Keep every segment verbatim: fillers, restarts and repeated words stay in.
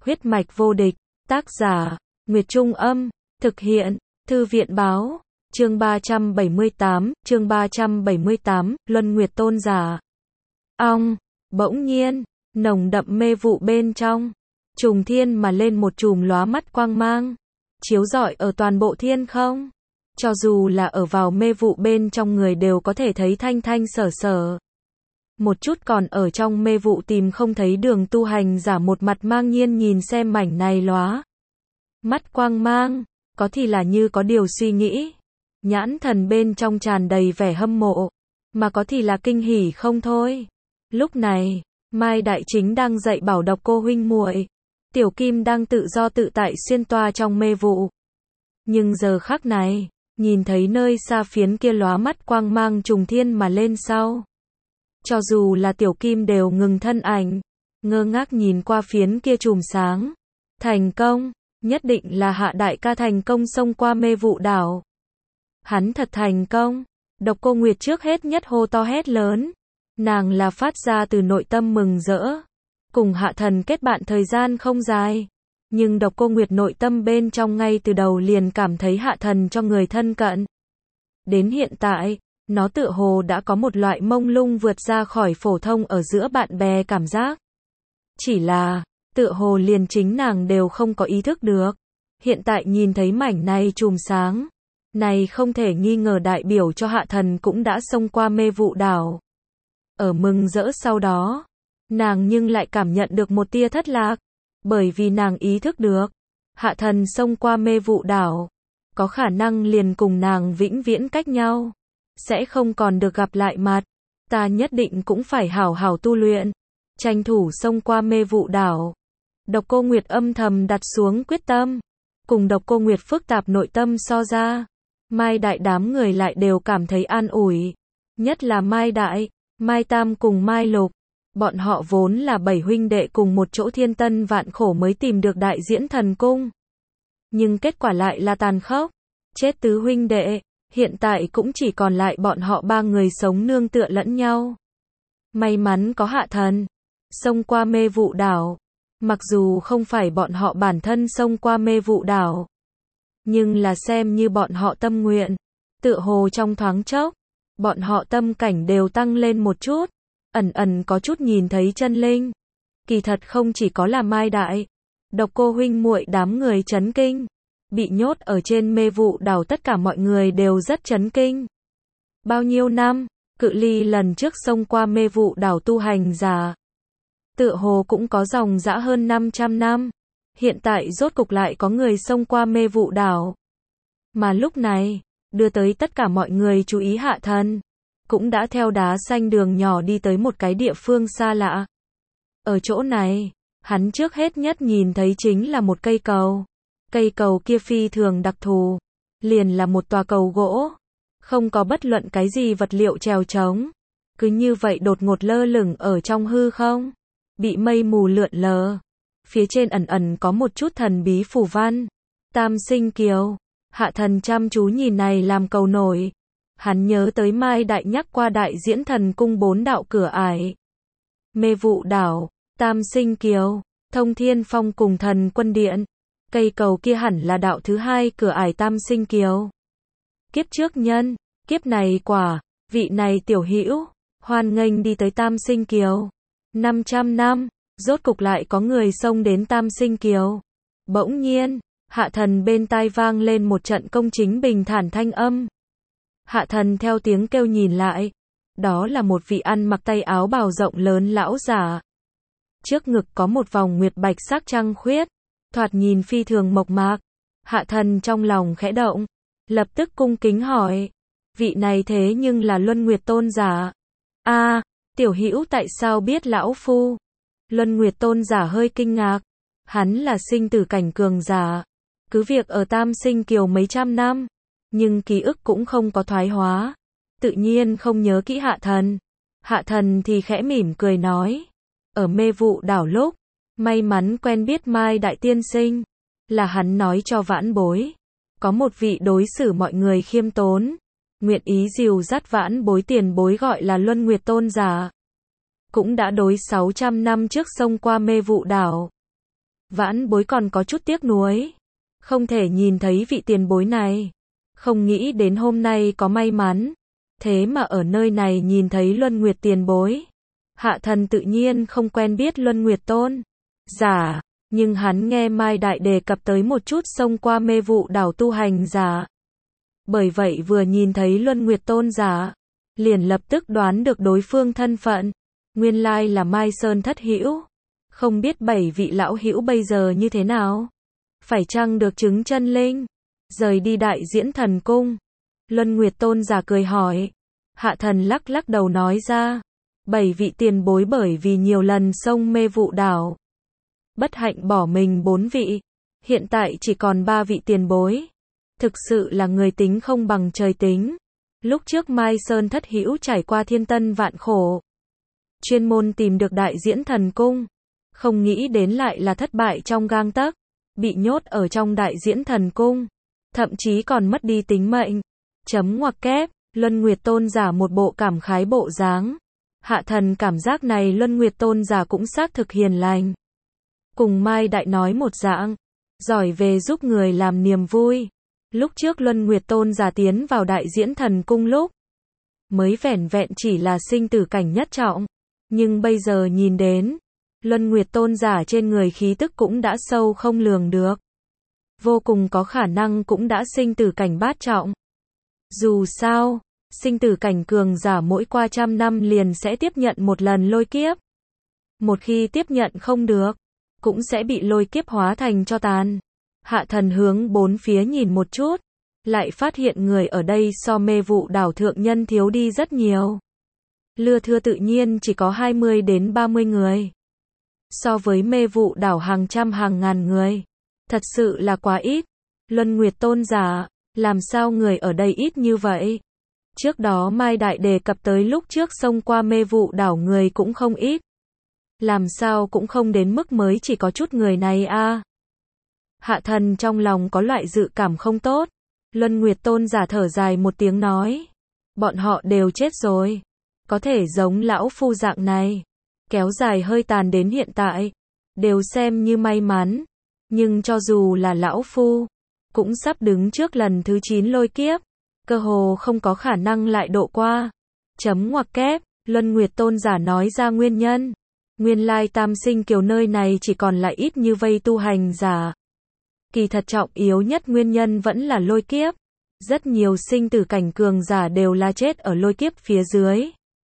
Huyết mạch vô địch, tác giả, Nguyệt Trung Âm, thực hiện, Thư viện Báo, chương ba trăm bảy mươi tám, chương ba trăm bảy mươi tám, Luân Nguyệt Tôn giả. Ong, bỗng nhiên, nồng đậm mê vụ bên trong, trùng thiên mà lên một chùm lóa mắt quang mang, chiếu rọi ở toàn bộ thiên không. Cho dù là ở vào mê vụ bên trong người đều có thể thấy thanh thanh sở sở. Một chút còn ở trong mê vụ tìm không thấy đường tu hành giả một mặt mang nhiên nhìn xem mảnh này lóa mắt quang mang, có thì là như có điều suy nghĩ, nhãn thần bên trong tràn đầy vẻ hâm mộ, mà có thì là kinh hỉ không thôi. Lúc này, Mai Đại chính đang dạy bảo Độc Cô huynh muội, Tiểu Kim đang tự do tự tại xuyên toa trong mê vụ. Nhưng giờ khắc này, nhìn thấy nơi xa phiến kia lóa mắt quang mang trùng thiên mà lên sau, cho dù là Tiểu Kim đều ngừng thân ảnh, ngơ ngác nhìn qua phiến kia chùm sáng. Thành công, nhất định là Hạ đại ca thành công xông qua mê vụ đảo. Hắn thật thành công. Độc Cô Nguyệt trước hết nhất hô to hét lớn. Nàng là phát ra từ nội tâm mừng rỡ. Cùng Hạ Thần kết bạn thời gian không dài, nhưng Độc Cô Nguyệt nội tâm bên trong ngay từ đầu liền cảm thấy Hạ Thần cho người thân cận. Đến hiện tại, nó tựa hồ đã có một loại mông lung vượt ra khỏi phổ thông ở giữa bạn bè cảm giác. Chỉ là, tựa hồ liền chính nàng đều không có ý thức được. Hiện tại nhìn thấy mảnh này chùm sáng, này không thể nghi ngờ đại biểu cho Hạ Thần cũng đã xông qua mê vụ đảo. Ở mừng rỡ sau đó, nàng nhưng lại cảm nhận được một tia thất lạc, bởi vì nàng ý thức được, Hạ Thần xông qua mê vụ đảo, có khả năng liền cùng nàng vĩnh viễn cách nhau, sẽ không còn được gặp lại mặt. Ta nhất định cũng phải hảo hảo tu luyện, tranh thủ xông qua mê vụ đảo. Độc Cô Nguyệt âm thầm đặt xuống quyết tâm. Cùng Độc Cô Nguyệt phức tạp nội tâm so ra, Mai Đại đám người lại đều cảm thấy an ủi. Nhất là Mai Đại, Mai Tam cùng Mai Lục. Bọn họ vốn là bảy huynh đệ cùng một chỗ thiên tân vạn khổ mới tìm được Đại Diễn Thần Cung. Nhưng kết quả lại là tàn khốc. Chết tứ huynh đệ, hiện tại cũng chỉ còn lại bọn họ ba người sống nương tựa lẫn nhau. May mắn có Hạ Thần xông qua mê vụ đảo. Mặc dù không phải bọn họ bản thân xông qua mê vụ đảo, nhưng là xem như bọn họ tâm nguyện. Tựa hồ trong thoáng chốc, bọn họ tâm cảnh đều tăng lên một chút, ẩn ẩn có chút nhìn thấy chân linh. Kỳ thật không chỉ có là Mai Đại, Độc Cô huynh muội đám người chấn kinh. Bị nhốt ở trên mê vụ đảo tất cả mọi người đều rất chấn kinh. Bao nhiêu năm, cự ly lần trước xông qua mê vụ đảo tu hành giả, tựa hồ cũng có dòng dã hơn năm trăm năm. Hiện tại rốt cục lại có người xông qua mê vụ đảo. Mà lúc này, đưa tới tất cả mọi người chú ý Hạ Thần, cũng đã theo đá xanh đường nhỏ đi tới một cái địa phương xa lạ. Ở chỗ này, hắn trước hết nhất nhìn thấy chính là một cây cầu. Cây cầu kia phi thường đặc thù, liền là một tòa cầu gỗ, không có bất luận cái gì vật liệu chèo chống, cứ như vậy đột ngột lơ lửng ở trong hư không, bị mây mù lượn lờ. Phía trên ẩn ẩn có một chút thần bí phù văn. Tam Sinh Kiều. Hạ Thần chăm chú nhìn này làm cầu nổi. Hắn nhớ tới Mai Đại nhắc qua Đại Diễn Thần Cung bốn đạo cửa ải. Mê vụ đảo, Tam Sinh Kiều, Thông Thiên Phong cùng Thần Quân Điện. Cây cầu kia hẳn là đạo thứ hai cửa ải Tam Sinh Kiều. Kiếp trước nhân, kiếp này quả, vị này tiểu hữu, hoan nghênh đi tới Tam Sinh Kiều. năm trăm năm, rốt cục lại có người xông đến Tam Sinh Kiều. Bỗng nhiên, Hạ Thần bên tai vang lên một trận công chính bình thản thanh âm. Hạ Thần theo tiếng kêu nhìn lại, đó là một vị ăn mặc tay áo bào rộng lớn lão giả. Trước ngực có một vòng nguyệt bạch sắc trăng khuyết, thoạt nhìn phi thường mộc mạc. Hạ Thần trong lòng khẽ động, lập tức cung kính hỏi, vị này thế nhưng là Luân Nguyệt Tôn giả. A, tiểu hữu tại sao biết lão phu? Luân Nguyệt Tôn giả hơi kinh ngạc, hắn là sinh tử cảnh cường giả, cứ việc ở Tam Sinh Kiều mấy trăm năm, nhưng ký ức cũng không có thoái hóa, tự nhiên không nhớ kỹ Hạ Thần. Hạ Thần thì khẽ mỉm cười nói, ở mê vụ đảo lúc, may mắn quen biết Mai Đại tiên sinh, là hắn nói cho vãn bối, có một vị đối xử mọi người khiêm tốn, nguyện ý dìu dắt vãn bối tiền bối gọi là Luân Nguyệt Tôn giả. Cũng đã đối sáu trăm năm trước xông qua mê vụ đảo. Vãn bối còn có chút tiếc nuối. Không thể nhìn thấy vị tiền bối này. Không nghĩ đến hôm nay có may mắn. Thế mà ở nơi này nhìn thấy Luân Nguyệt tiền bối. Hạ thần tự nhiên không quen biết Luân Nguyệt tôn giả. Nhưng hắn nghe Mai Đại đề cập tới một chút xông qua mê vụ đảo tu hành giả. Bởi vậy vừa nhìn thấy Luân Nguyệt tôn giả, liền lập tức đoán được đối phương thân phận. Nguyên lai là Mai Sơn thất hữu. Không biết bảy vị lão hữu bây giờ như thế nào? Phải chăng được chứng chân linh? Rời đi Đại Diễn Thần Cung. Luân Nguyệt tôn giả cười hỏi. Hạ thần lắc lắc đầu nói ra. Bảy vị tiền bối bởi vì nhiều lần xông mê vụ đảo. Bất hạnh bỏ mình bốn vị. Hiện tại chỉ còn ba vị tiền bối. Thực sự là người tính không bằng trời tính. Lúc trước Mai Sơn thất hữu trải qua thiên tân vạn khổ. Chuyên môn tìm được Đại Diễn Thần Cung. Không nghĩ đến lại là thất bại trong gang tấc. Bị nhốt ở trong Đại Diễn Thần Cung. Thậm chí còn mất đi tính mệnh. Chấm ngoặc kép. Luân Nguyệt tôn giả một bộ cảm khái bộ dáng. Hạ thần cảm giác này Luân Nguyệt tôn giả cũng xác thực hiền lành. Cùng Mai Đại nói một dạng. Giỏi về giúp người làm niềm vui. Lúc trước Luân Nguyệt tôn giả tiến vào Đại Diễn Thần Cung lúc. Mới vẻn vẹn chỉ là sinh tử cảnh nhất trọng. Nhưng bây giờ nhìn đến. Luân Nguyệt tôn giả trên người khí tức cũng đã sâu không lường được. Vô cùng có khả năng cũng đã sinh tử cảnh bát trọng. Dù sao, sinh tử cảnh cường giả mỗi qua trăm năm liền sẽ tiếp nhận một lần lôi kiếp. Một khi tiếp nhận không được, cũng sẽ bị lôi kiếp hóa thành tro tàn. Hạ thần hướng bốn phía nhìn một chút, lại phát hiện người ở đây so mê vụ đảo thượng nhân thiếu đi rất nhiều. Lưa thưa tự nhiên chỉ có hai mươi đến ba mươi người. So với mê vụ đảo hàng trăm hàng ngàn người, thật sự là quá ít. Luân Nguyệt tôn giả, làm sao người ở đây ít như vậy? Trước đó Mai Đại đề cập tới lúc trước xông qua mê vụ đảo người cũng không ít. Làm sao cũng không đến mức mới chỉ có chút người này a. À. Hạ thần trong lòng có loại dự cảm không tốt. Luân Nguyệt tôn giả thở dài một tiếng nói. Bọn họ đều chết rồi. Có thể giống lão phu dạng này. Kéo dài hơi tàn đến hiện tại. Đều xem như may mắn. Nhưng cho dù là lão phu. Cũng sắp đứng trước lần thứ chín lôi kiếp. Cơ hồ không có khả năng lại độ qua. Chấm ngoặc kép. Luân Nguyệt tôn giả nói ra nguyên nhân. Nguyên lai Tam Sinh Kiều nơi này chỉ còn lại ít như vây tu hành giả. Kỳ thật trọng yếu nhất nguyên nhân vẫn là lôi kiếp. Rất nhiều sinh tử cảnh cường giả đều là chết ở lôi kiếp phía dưới.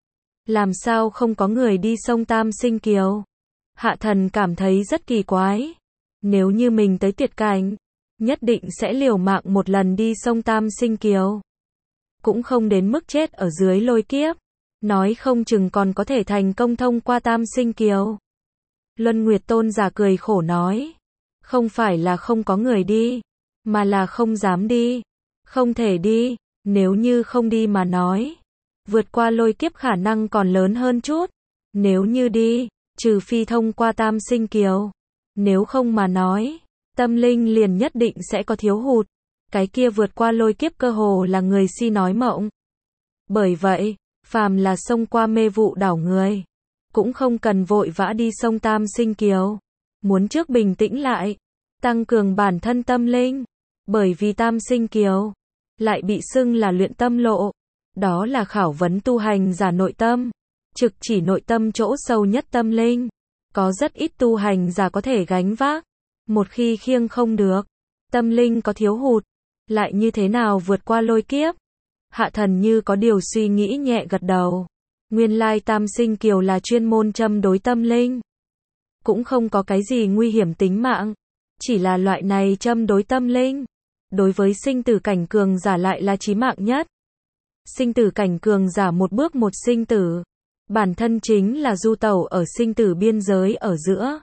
Làm sao không có người đi sông Tam Sinh Kiều? Hạ thần cảm thấy rất kỳ quái. Nếu như mình tới tuyệt cảnh, nhất định sẽ liều mạng một lần đi sông Tam Sinh Kiều. Cũng không đến mức chết ở dưới lôi kiếp. Nói không chừng còn có thể thành công thông qua Tam Sinh Kiều. Luân Nguyệt tôn giả cười khổ nói. Không phải là không có người đi, mà là không dám đi. Không thể đi, nếu như không đi mà nói. Vượt qua lôi kiếp khả năng còn lớn hơn chút. Nếu như đi, trừ phi thông qua Tam Sinh Kiều. Nếu không mà nói, tâm linh liền nhất định sẽ có thiếu hụt. Cái kia vượt qua lôi kiếp cơ hồ là người si nói mộng. Bởi vậy, phàm là xông qua mê vụ đảo người, cũng không cần vội vã đi sông Tam Sinh Kiều. Muốn trước bình tĩnh lại, tăng cường bản thân tâm linh. Bởi vì Tam Sinh Kiều lại bị xưng là luyện tâm lộ. Đó là khảo vấn tu hành giả nội tâm, trực chỉ nội tâm chỗ sâu nhất tâm linh. Có rất ít tu hành giả có thể gánh vác. Một khi khiêng không được, tâm linh có thiếu hụt, lại như thế nào vượt qua lôi kiếp? Hạ thần như có điều suy nghĩ nhẹ gật đầu. Nguyên lai Tam Sinh Kiều là chuyên môn châm đối tâm linh. Cũng không có cái gì nguy hiểm tính mạng. Chỉ là loại này châm đối tâm linh. Đối với sinh tử cảnh cường giả lại là chí mạng nhất. Sinh tử cảnh cường giả một bước một sinh tử. Bản thân chính là du tẩu ở sinh tử biên giới ở giữa.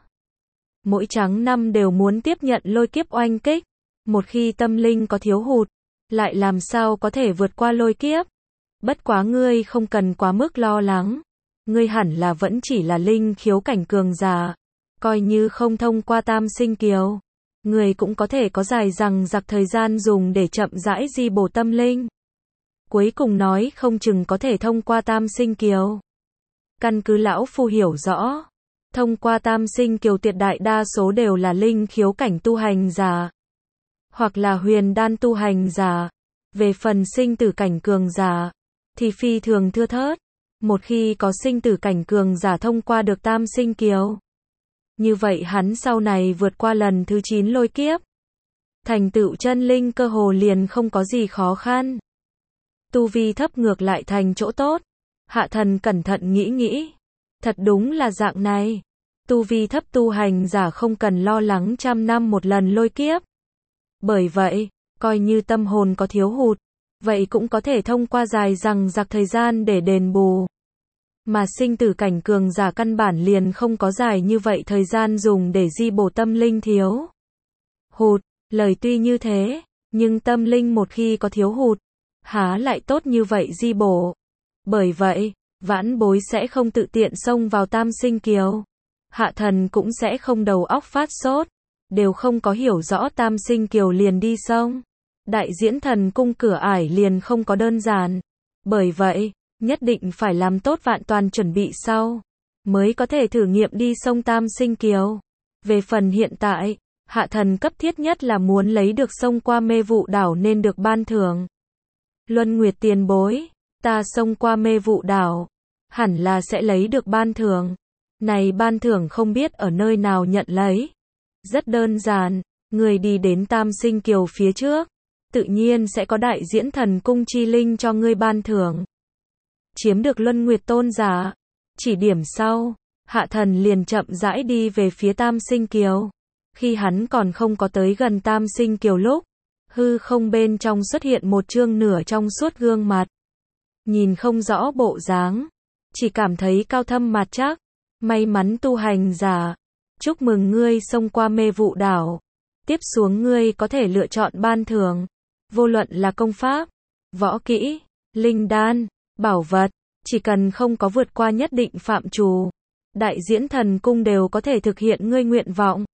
Mỗi trắng năm đều muốn tiếp nhận lôi kiếp oanh kích. Một khi tâm linh có thiếu hụt, lại làm sao có thể vượt qua lôi kiếp. Bất quá ngươi không cần quá mức lo lắng. Ngươi hẳn là vẫn chỉ là linh khiếu cảnh cường giả. Coi như không thông qua Tam Sinh Kiều, người cũng có thể có dài rằng giặc thời gian dùng để chậm rãi di bổ tâm linh. Cuối cùng nói không chừng có thể thông qua Tam Sinh Kiều. Căn cứ lão phu hiểu rõ, Thông qua tam sinh kiều tuyệt đại đa số đều là linh khiếu cảnh tu hành giả, hoặc là huyền đan tu hành giả. Về phần sinh tử cảnh cường giả, thì phi thường thưa thớt. Một khi có sinh tử cảnh cường giả thông qua được tam sinh kiều, như vậy hắn sau này vượt qua lần thứ chín lôi kiếp, thành tựu chân linh cơ hồ liền không có gì khó khăn. Tu vi thấp ngược lại thành chỗ tốt. Hạ thần cẩn thận nghĩ nghĩ. Thật đúng là dạng này. Tu vi thấp tu hành giả không cần lo lắng trăm năm một lần lôi kiếp. Bởi vậy, coi như tâm hồn có thiếu hụt, vậy cũng có thể thông qua dài dằng dặc thời gian để đền bù. Mà sinh tử cảnh cường giả căn bản liền không có dài như vậy thời gian dùng để di bổ tâm linh thiếu hụt. Lời tuy như thế, nhưng tâm linh một khi có thiếu hụt, há lại tốt như vậy di bổ. Bởi vậy, vãn bối sẽ không tự tiện xông vào tam sinh kiều. Hạ thần cũng sẽ không đầu óc phát sốt, đều không có hiểu rõ tam sinh kiều liền đi xông. Đại diễn thần cung cửa ải liền không có đơn giản. Bởi vậy, nhất định phải làm tốt vạn toàn chuẩn bị sau, mới có thể thử nghiệm đi xông tam sinh kiều. Về phần hiện tại, hạ thần cấp thiết nhất là muốn lấy được xông qua mê vụ đảo nên được ban thưởng. Luân Nguyệt tiền bối, ta xông qua mê vụ đảo, hẳn là sẽ lấy được ban thưởng. Này ban thưởng không biết ở nơi nào nhận lấy. Rất đơn giản, người đi đến tam sinh kiều phía trước, tự nhiên sẽ có đại diễn thần cung chi linh cho ngươi ban thưởng. Chiếm được Luân Nguyệt tôn giả, chỉ điểm sau, hạ thần liền chậm rãi đi về phía tam sinh kiều. Khi hắn còn không có tới gần tam sinh kiều lúc, hư không bên trong xuất hiện một trương nửa trong suốt gương mặt. Nhìn không rõ bộ dáng, chỉ cảm thấy cao thâm mặt chắc. May mắn tu hành giả, chúc mừng ngươi xông qua mê vụ đảo. Tiếp xuống ngươi có thể lựa chọn ban thưởng, vô luận là công pháp, võ kỹ, linh đan, bảo vật, chỉ cần không có vượt qua nhất định phạm trù, đại diễn thần cung đều có thể thực hiện ngươi nguyện vọng.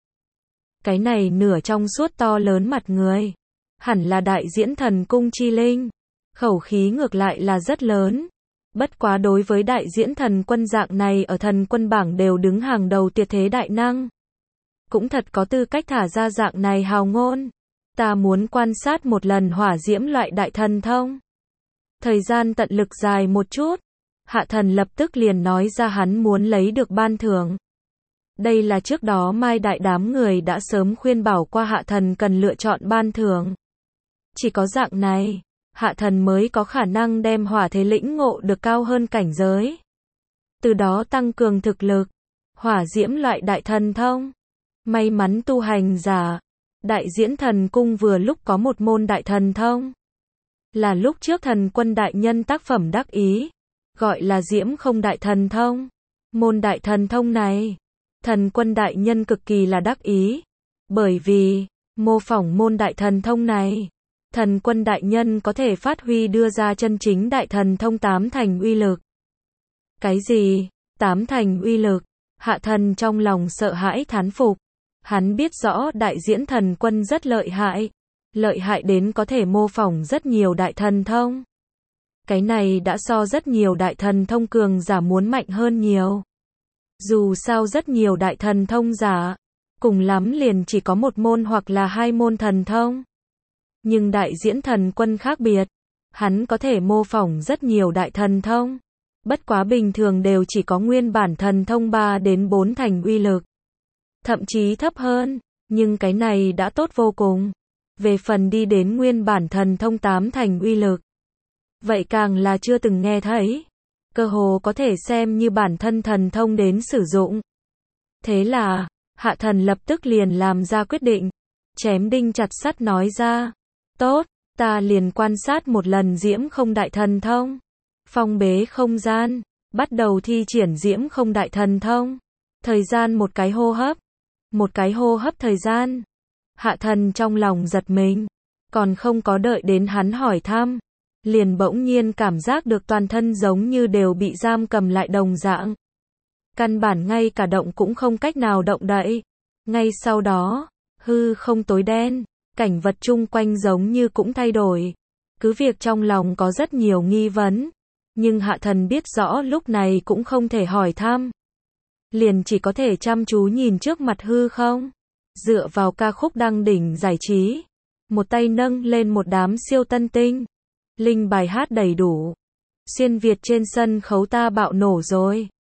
Cái này nửa trong suốt to lớn mặt người, hẳn là đại diễn thần cung chi linh. Khẩu khí ngược lại là rất lớn. Bất quá đối với đại diễn thần quân dạng này ở thần quân bảng đều đứng hàng đầu tuyệt thế đại năng, cũng thật có tư cách thả ra dạng này hào ngôn. Ta muốn quan sát một lần hỏa diễm loại đại thần thông. Thời gian tận lực dài một chút, hạ thần lập tức liền nói ra hắn muốn lấy được ban thưởng. Đây là trước đó mai đại đám người đã sớm khuyên bảo qua hạ thần cần lựa chọn ban thưởng. Chỉ có dạng này, hạ thần mới có khả năng đem hỏa thế lĩnh ngộ được cao hơn cảnh giới. Từ đó tăng cường thực lực. Hỏa diễm loại đại thần thông. May mắn tu hành giả. Đại diễn thần cung vừa lúc có một môn đại thần thông. Là lúc trước thần quân đại nhân tác phẩm đắc ý. Gọi là diễm không đại thần thông. Môn đại thần thông này, thần quân đại nhân cực kỳ là đắc ý. Bởi vì, mô phỏng môn đại thần thông này, thần quân đại nhân có thể phát huy đưa ra chân chính đại thần thông tám thành uy lực. Cái gì? Tám thành uy lực? Hạ thần trong lòng sợ hãi thán phục. Hắn biết rõ đại diễn thần quân rất lợi hại. Lợi hại đến có thể mô phỏng rất nhiều đại thần thông. Cái này đã so rất nhiều đại thần thông cường giả muốn mạnh hơn nhiều. Dù sao rất nhiều đại thần thông giả, cùng lắm liền chỉ có một môn hoặc là hai môn thần thông. Nhưng đại diễn thần quân khác biệt, hắn có thể mô phỏng rất nhiều đại thần thông. Bất quá bình thường đều chỉ có nguyên bản thần thông ba đến bốn thành uy lực. Thậm chí thấp hơn, nhưng cái này đã tốt vô cùng. Về phần đi đến nguyên bản thần thông tám thành uy lực, vậy càng là chưa từng nghe thấy. Cơ hồ có thể xem như bản thân thần thông đến sử dụng. Thế là, hạ thần lập tức liền làm ra quyết định. Chém đinh chặt sắt nói ra. Tốt, ta liền quan sát một lần diễm không đại thần thông. Phong bế không gian, bắt đầu thi triển diễm không đại thần thông. Thời gian một cái hô hấp. Một cái hô hấp thời gian. Hạ thần trong lòng giật mình. Còn không có đợi đến hắn hỏi thăm. Liền bỗng nhiên cảm giác được toàn thân giống như đều bị giam cầm lại đồng dạng. Căn bản ngay cả động cũng không cách nào động đậy. Ngay sau đó, hư không tối đen, cảnh vật chung quanh giống như cũng thay đổi. Cứ việc trong lòng có rất nhiều nghi vấn, nhưng hạ thần biết rõ lúc này cũng không thể hỏi thăm. liền chỉ có thể chăm chú nhìn trước mặt hư không. Dựa vào ca khúc đăng đỉnh giải trí, một tay nâng lên một đám siêu tân tinh. Linh bài hát đầy đủ. Xuyên Việt trên sân khấu ta bạo nổ rồi.